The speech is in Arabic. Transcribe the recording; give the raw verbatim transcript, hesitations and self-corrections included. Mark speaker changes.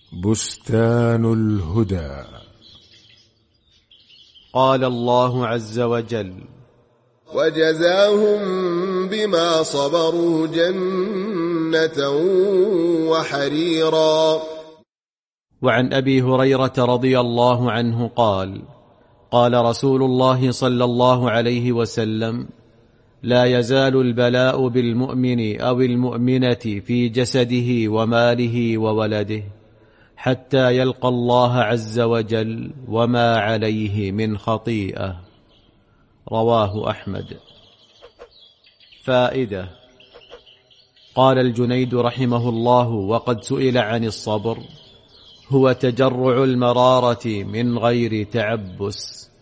Speaker 1: بستان الهدى.
Speaker 2: قال الله عز وجل:
Speaker 3: وجزاهم بما صبروا جنة وحريرا.
Speaker 2: وعن أبي هريرة رضي الله عنه قال: قال رسول الله صلى الله عليه وسلم: لا يزال البلاء بالمؤمن أو المؤمنة في جسده وماله وولده حتى يلقى الله عز وجل وما عليه من خطيئة. رواه أحمد. فائدة: قال الجنيد رحمه الله وقد سئل عن الصبر: هو تجرع المرارة من غير تعبس.